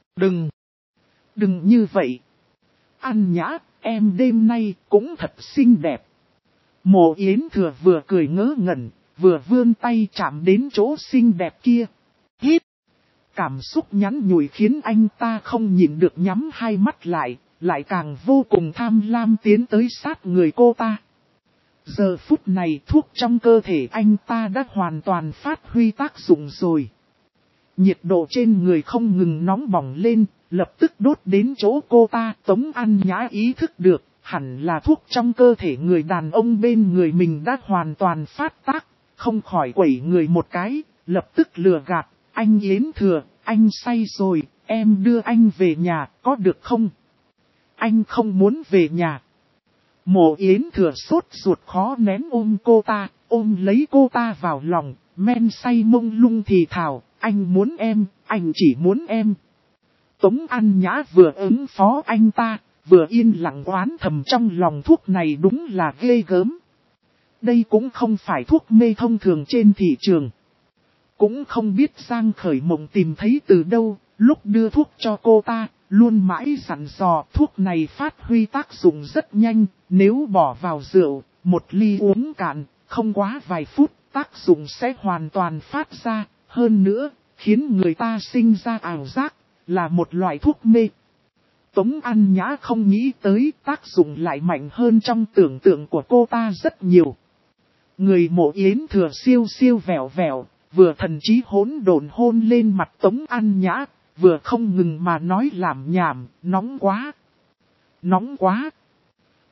đừng như vậy. An Nhã, em đêm nay cũng thật xinh đẹp. Mộ Yến Thừa vừa cười ngớ ngẩn, vừa vươn tay chạm đến chỗ xinh đẹp kia. Hít. Cảm xúc nhắn nhủi khiến anh ta không nhịn được nhắm hai mắt lại càng vô cùng tham lam tiến tới sát người cô ta. Giờ phút này thuốc trong cơ thể anh ta đã hoàn toàn phát huy tác dụng rồi. Nhiệt độ trên người không ngừng nóng bỏng lên, lập tức đốt đến chỗ cô ta. Tống An Nhã ý thức được, hẳn là thuốc trong cơ thể người đàn ông bên người mình đã hoàn toàn phát tác, không khỏi quẩy người một cái, lập tức lừa gạt. Anh Yến Thừa, anh say rồi, em đưa anh về nhà, có được không? Anh không muốn về nhà. Mộ Yến Thừa sốt ruột khó nén ôm cô ta, ôm lấy cô ta vào lòng, men say mông lung thì thào, anh muốn em, anh chỉ muốn em. Tống An Nhã vừa ứng phó anh ta, vừa yên lặng oán thầm trong lòng, thuốc này đúng là ghê gớm. Đây cũng không phải thuốc mê thông thường trên thị trường. Cũng không biết Giang Khởi Mộng tìm thấy từ đâu, lúc đưa thuốc cho cô ta, luôn mãi dặn dò thuốc này phát huy tác dụng rất nhanh, nếu bỏ vào rượu, một ly uống cạn, không quá vài phút, tác dụng sẽ hoàn toàn phát ra, hơn nữa, khiến người ta sinh ra ảo giác, là một loại thuốc mê. Tống An Nhã không nghĩ tới tác dụng lại mạnh hơn trong tưởng tượng của cô ta rất nhiều. Người Mộ Yến Thừa siêu siêu vẹo vẹo, vừa thần trí hỗn độn hôn lên mặt Tống An Nhã, vừa không ngừng mà nói lảm nhảm, nóng quá. Nóng quá.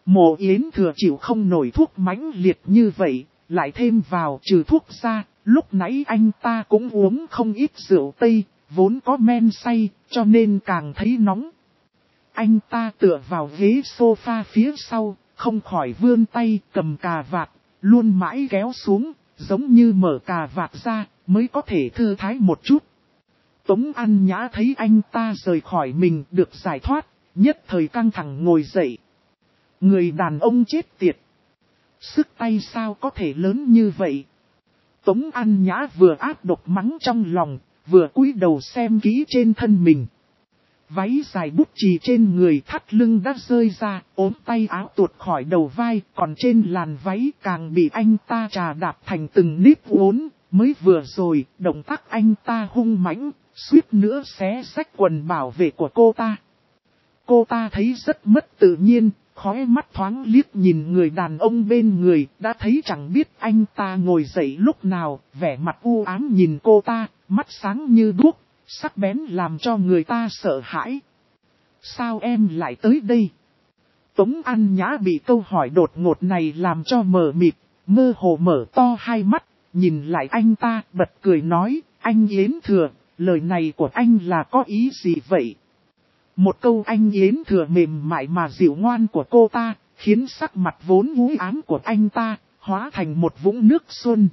Mộ Yến Thừa chịu không nổi thuốc mãnh liệt như vậy, lại thêm vào trừ thuốc ra, lúc nãy anh ta cũng uống không ít rượu Tây, vốn có men say, cho nên càng thấy nóng. Anh ta tựa vào ghế sofa phía sau, không khỏi vươn tay cầm cà vạt, luôn mãi kéo xuống, giống như mở cà vạt ra, mới có thể thư thái một chút. Tống An Nhã thấy anh ta rời khỏi mình được giải thoát, nhất thời căng thẳng ngồi dậy. Người đàn ông chết tiệt. Sức tay sao có thể lớn như vậy? Tống An Nhã vừa ác độc mắng trong lòng, vừa cúi đầu xem kỹ trên thân mình. Váy dài bút chì trên người thắt lưng đã rơi ra, ốm tay áo tuột khỏi đầu vai, còn trên làn váy càng bị anh ta trà đạp thành từng nếp uốn. Mới vừa rồi, động tác anh ta hung mãnh, suýt nữa xé rách quần bảo vệ của cô ta. Cô ta thấy rất mất tự nhiên, khóe mắt thoáng liếc nhìn người đàn ông bên người, đã thấy chẳng biết anh ta ngồi dậy lúc nào, vẻ mặt u ám nhìn cô ta, mắt sáng như đuốc, sắc bén làm cho người ta sợ hãi. Sao em lại tới đây? Tống An Nhã bị câu hỏi đột ngột này làm cho mờ mịt, mơ hồ mở to hai mắt, nhìn lại anh ta, bật cười nói, anh Yến Thừa, lời này của anh là có ý gì vậy? Một câu anh Yến Thừa mềm mại mà dịu ngoan của cô ta, khiến sắc mặt vốn u ám của anh ta, hóa thành một vũng nước xuân.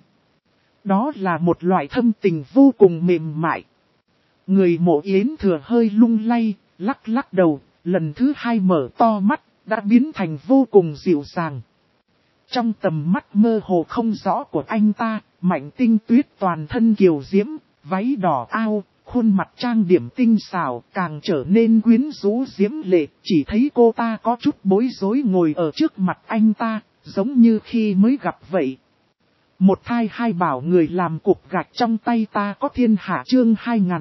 Đó là một loại thâm tình vô cùng mềm mại. Người Mộ Yến Thừa hơi lung lay, lắc lắc đầu, lần thứ hai mở to mắt, đã biến thành vô cùng dịu dàng. Trong tầm mắt mơ hồ không rõ của anh ta, Mạnh Tinh Tuyết toàn thân kiều diễm, váy đỏ ao, khuôn mặt trang điểm tinh xảo, càng trở nên quyến rũ diễm lệ, chỉ thấy cô ta có chút bối rối ngồi ở trước mặt anh ta, giống như khi mới gặp vậy. Một thai hai bảo người làm cục gạch trong tay ta có thiên hạ chương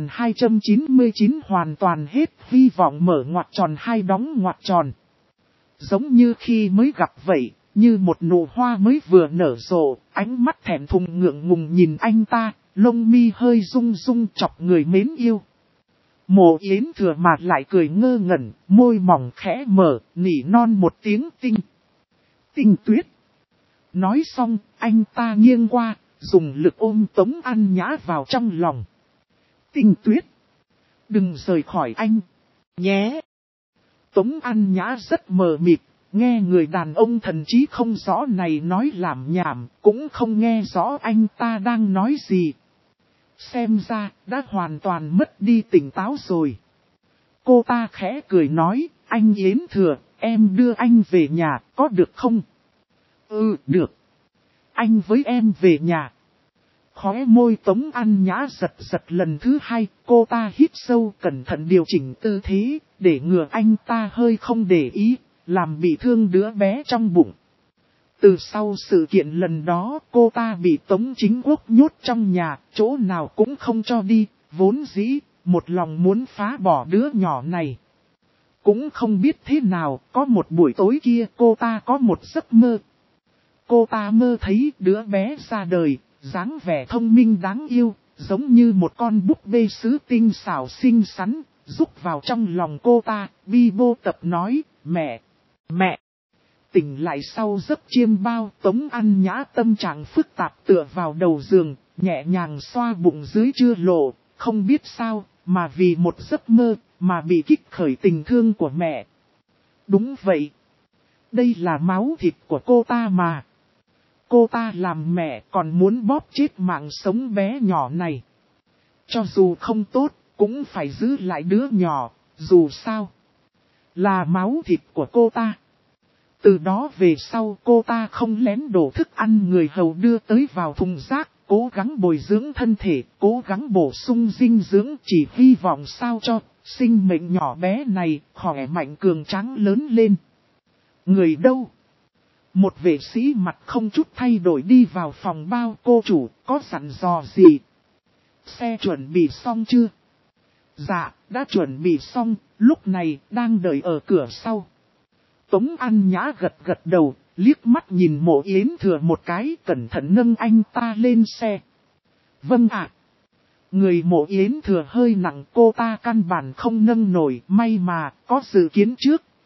2299 hoàn toàn hết hy vọng mở ngoặc tròn hai đóng ngoặc tròn. Giống như khi mới gặp vậy, như một nụ hoa mới vừa nở rộ, ánh mắt thẹn thùng ngượng ngùng nhìn anh ta, lông mi hơi rung rung chọc người mến yêu. Mộ Yến Thừa mà lại cười ngơ ngẩn, môi mỏng khẽ mở, nỉ non một tiếng Tinh. Tinh Tuyết. Nói xong, anh ta nghiêng qua, dùng lực ôm Tống An Nhã vào trong lòng. Tinh Tuyết. Đừng rời khỏi anh. Nhé. Tống An Nhã rất mờ mịt, nghe người đàn ông thần trí không rõ này nói lảm nhảm, cũng không nghe rõ anh ta đang nói gì. Xem ra, đã hoàn toàn mất đi tỉnh táo rồi. Cô ta khẽ cười nói, anh Yến Thừa, em đưa anh về nhà, có được không? Ừ, được. Anh với em về nhà. Khóe môi Tống An Nhã giật giật lần thứ hai, cô ta hít sâu cẩn thận điều chỉnh tư thế, để ngừa anh ta hơi không để ý, làm bị thương đứa bé trong bụng. Từ sau sự kiện lần đó, cô ta bị Tống Chính Quốc nhốt trong nhà, chỗ nào cũng không cho đi, vốn dĩ, một lòng muốn phá bỏ đứa nhỏ này. Cũng không biết thế nào, có một buổi tối kia cô ta có một giấc mơ. Cô ta mơ thấy đứa bé ra đời, dáng vẻ thông minh đáng yêu, giống như một con búp bê sứ tinh xảo xinh xắn, rúc vào trong lòng cô ta, bi bô tập nói, mẹ. Tỉnh lại sau giấc chiêm bao, Tống An Nhã tâm trạng phức tạp tựa vào đầu giường, nhẹ nhàng xoa bụng dưới chưa lộ, không biết sao, mà vì một giấc mơ, mà bị kích khởi tình thương của mẹ. Đúng vậy. Đây là máu thịt của cô ta mà. Cô ta làm mẹ còn muốn bóp chết mạng sống bé nhỏ này. Cho dù không tốt, cũng phải giữ lại đứa nhỏ, dù sao. Là máu thịt của cô ta. Từ đó về sau cô ta không lén đổ thức ăn người hầu đưa tới vào thùng rác, cố gắng bồi dưỡng thân thể, cố gắng bổ sung dinh dưỡng, chỉ hy vọng sao cho sinh mệnh nhỏ bé này khỏe mạnh cường tráng lớn lên. Người đâu? Một vệ sĩ mặt không chút thay đổi đi vào phòng bao, cô chủ có dặn dò gì? Xe chuẩn bị xong chưa? Dạ, đã chuẩn bị xong, lúc này đang đợi ở cửa sau. Tống An Nhã gật gật đầu, liếc mắt nhìn Mộ Yến Thừa một cái, cẩn thận nâng anh ta lên xe. Vâng ạ. Người Mộ Yến Thừa hơi nặng, cô ta căn bản không nâng nổi, may mà có dự kiến trước,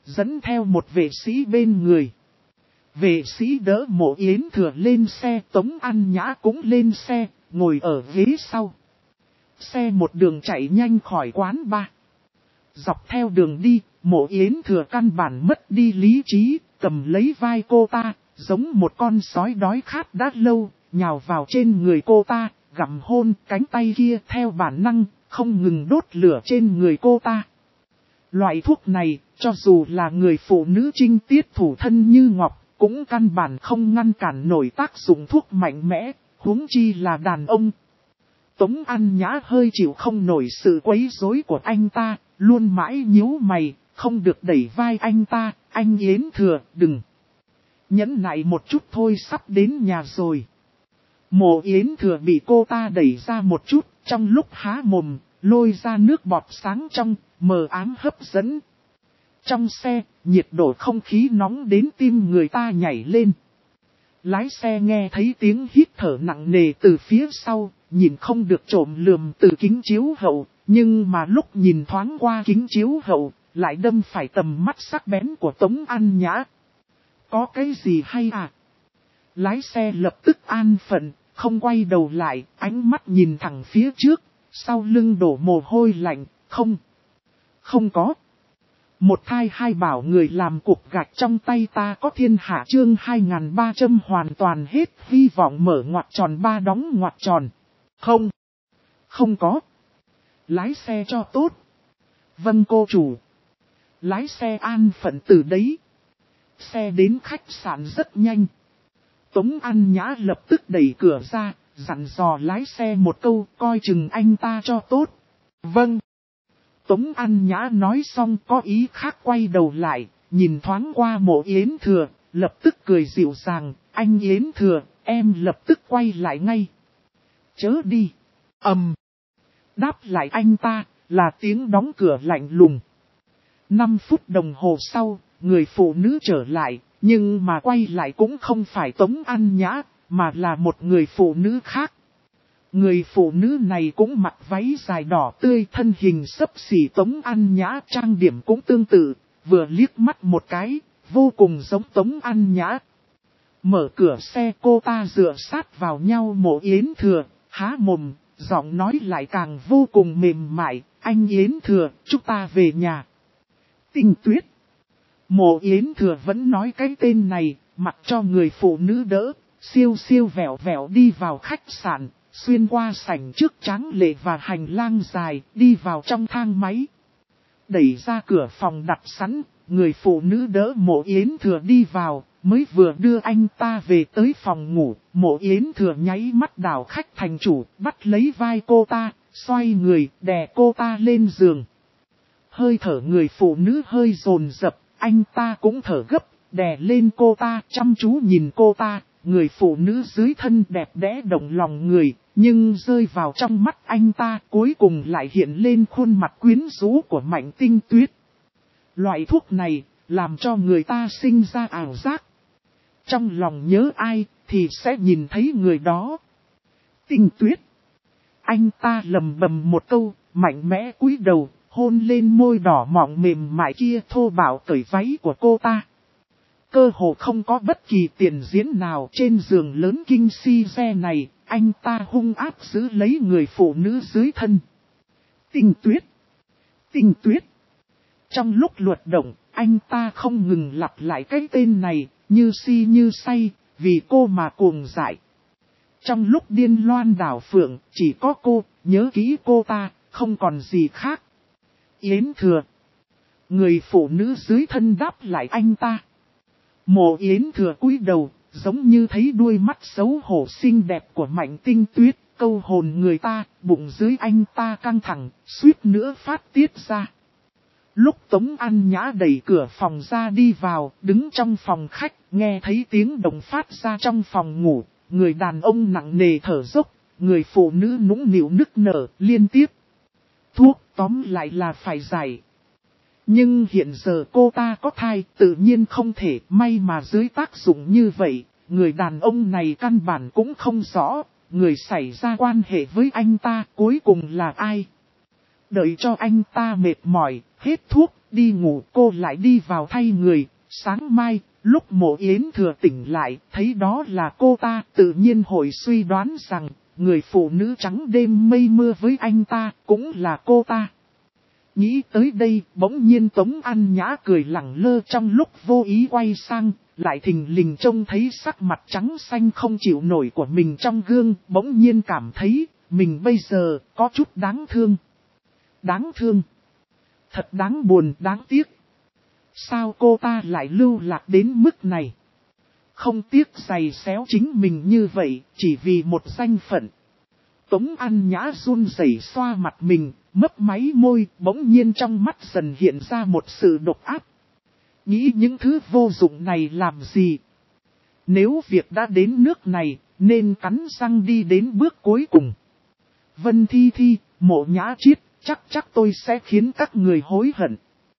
dẫn theo một vệ sĩ bên người. Vệ sĩ đỡ Mộ Yến Thừa lên xe, Tống An Nhã cũng lên xe, ngồi ở ghế sau. Xe một đường chạy nhanh khỏi quán bar. Dọc theo đường đi, Mộ Yến Thừa căn bản mất đi lý trí, cầm lấy vai cô ta, giống một con sói đói khát đã lâu, nhào vào trên người cô ta, gặm hôn cánh tay kia theo bản năng, không ngừng đốt lửa trên người cô ta. Loại thuốc này, cho dù là người phụ nữ trinh tiết thủ thân như ngọc, cũng căn bản không ngăn cản nổi tác dụng thuốc mạnh mẽ, huống chi là đàn ông. Tống An Nhã hơi chịu không nổi sự quấy rối của anh ta, luôn mãi nhíu mày, không được đẩy vai anh ta, anh Yến Thừa, đừng. Nhẫn nại một chút thôi, sắp đến nhà rồi. Mộ Yến Thừa bị cô ta đẩy ra một chút, trong lúc há mồm, lôi ra nước bọt sáng trong, mờ ám hấp dẫn. Trong xe, nhiệt độ không khí nóng đến tim người ta nhảy lên. Lái xe nghe thấy tiếng hít thở nặng nề từ phía sau, nhìn không được trộm lườm từ kính chiếu hậu, nhưng mà lúc nhìn thoáng qua kính chiếu hậu, lại đâm phải tầm mắt sắc bén của Tống An Nhã. Có cái gì hay à? Lái xe lập tức an phận, không quay đầu lại, ánh mắt nhìn thẳng phía trước, sau lưng đổ mồ hôi lạnh, không có. Một thai hai bảo người làm cục gạch trong tay ta có thiên hạ chương 2300 hoàn toàn hết hy vọng mở ngoặc tròn ba đóng ngoặc tròn. Không có. Lái xe cho tốt. Vâng cô chủ. Lái xe an phận từ đấy. Xe đến khách sạn rất nhanh. Tống An Nhã lập tức đẩy cửa ra, dặn dò lái xe một câu, coi chừng anh ta cho tốt. Vâng. Tống An Nhã nói xong có ý khác quay đầu lại, nhìn thoáng qua Mộ Yến Thừa, lập tức cười dịu dàng, anh Yến Thừa, em lập tức quay lại ngay. Chớ đi. Đáp lại anh ta, là tiếng đóng cửa lạnh lùng. 5 phút đồng hồ sau, người phụ nữ trở lại, nhưng mà quay lại cũng không phải Tống An Nhã, mà là một người phụ nữ khác. Người phụ nữ này cũng mặc váy dài đỏ tươi, thân hình xấp xỉ Tống An Nhã, trang điểm cũng tương tự, vừa liếc mắt một cái, vô cùng giống Tống An Nhã. Mở cửa xe, cô ta dựa sát vào nhau Mộ Yến Thừa, há mồm, giọng nói lại càng vô cùng mềm mại, anh Yến Thừa, chúng ta về nhà. Tinh Tuyết. Mộ Yến Thừa vẫn nói cái tên này, mặc cho người phụ nữ đỡ, siêu siêu vẹo vẹo đi vào khách sạn, xuyên qua sảnh trước tráng lệ và hành lang dài, đi vào trong thang máy. Đẩy ra cửa phòng đặt sẵn, người phụ nữ đỡ Mộ Yến Thừa đi vào, mới vừa đưa anh ta về tới phòng ngủ, Mộ Yến Thừa nháy mắt đảo khách thành chủ, bắt lấy vai cô ta, xoay người, đè cô ta lên giường. Hơi thở người phụ nữ hơi dồn dập, anh ta cũng thở gấp, đè lên cô ta, chăm chú nhìn cô ta, người phụ nữ dưới thân đẹp đẽ động lòng người, nhưng rơi vào trong mắt anh ta cuối cùng lại hiện lên khuôn mặt quyến rũ của Mạnh Tinh Tuyết. Loại thuốc này, làm cho người ta sinh ra ảo giác. Trong lòng nhớ ai, thì sẽ nhìn thấy người đó. Tinh Tuyết. Anh ta lầm bầm một câu, mạnh mẽ cúi đầu, hôn lên môi đỏ mọng mềm mại kia, thô bạo cởi váy của cô ta. Cơ hồ không có bất kỳ tiền diễn nào trên giường lớn kinh si xe này, anh ta hung ác giữ lấy người phụ nữ dưới thân. Tinh Tuyết. Tinh Tuyết. Trong lúc luật động, anh ta không ngừng lặp lại cái tên này, như si như say, vì cô mà cuồng dại. Trong lúc điên loan đảo phượng, chỉ có cô, nhớ kỹ cô ta, không còn gì khác. Yến Thừa. Người phụ nữ dưới thân đáp lại anh ta. Mộ Yến Thừa cúi đầu, giống như thấy đuôi mắt xấu hổ xinh đẹp của Mạnh Tinh Tuyết, câu hồn người ta, bụng dưới anh ta căng thẳng, suýt nữa phát tiết ra. Lúc Tống An Nhã đẩy cửa phòng ra đi vào, đứng trong phòng khách, nghe thấy tiếng động phát ra trong phòng ngủ, người đàn ông nặng nề thở dốc, người phụ nữ nũng nịu nức nở liên tiếp. Thuốc tóm lại là phải giải. Nhưng hiện giờ cô ta có thai, tự nhiên không thể, may mà dưới tác dụng như vậy, người đàn ông này căn bản cũng không rõ, người xảy ra quan hệ với anh ta cuối cùng là ai. Đợi cho anh ta mệt mỏi, hết thuốc, Đi ngủ cô lại đi vào thay người, sáng mai, lúc Mộ Yến Thừa tỉnh lại, thấy đó là cô ta, tự nhiên hội suy đoán rằng, người phụ nữ trắng đêm mây mưa với anh ta, cũng là cô ta. Nghĩ tới đây, bỗng nhiên Tống An Nhã cười lẳng lơ trong lúc vô ý quay sang, lại thình lình trông thấy sắc mặt trắng xanh không chịu nổi của mình trong gương, bỗng nhiên cảm thấy, mình bây giờ, có chút đáng thương. Đáng thương. Thật đáng buồn, đáng tiếc. Sao cô ta lại lưu lạc đến mức này? Không tiếc giày xéo chính mình như vậy, chỉ vì một danh phận. Tống An Nhã run rẩy xoa mặt mình, mấp máy môi, bỗng nhiên trong mắt dần hiện ra một sự độc ác. Nghĩ những thứ vô dụng này làm gì? Nếu việc đã đến nước này, nên cắn răng đi đến bước cuối cùng. Vân Thi Thi, Mộ Nhã Chiết, chắc tôi sẽ khiến các người hối hận.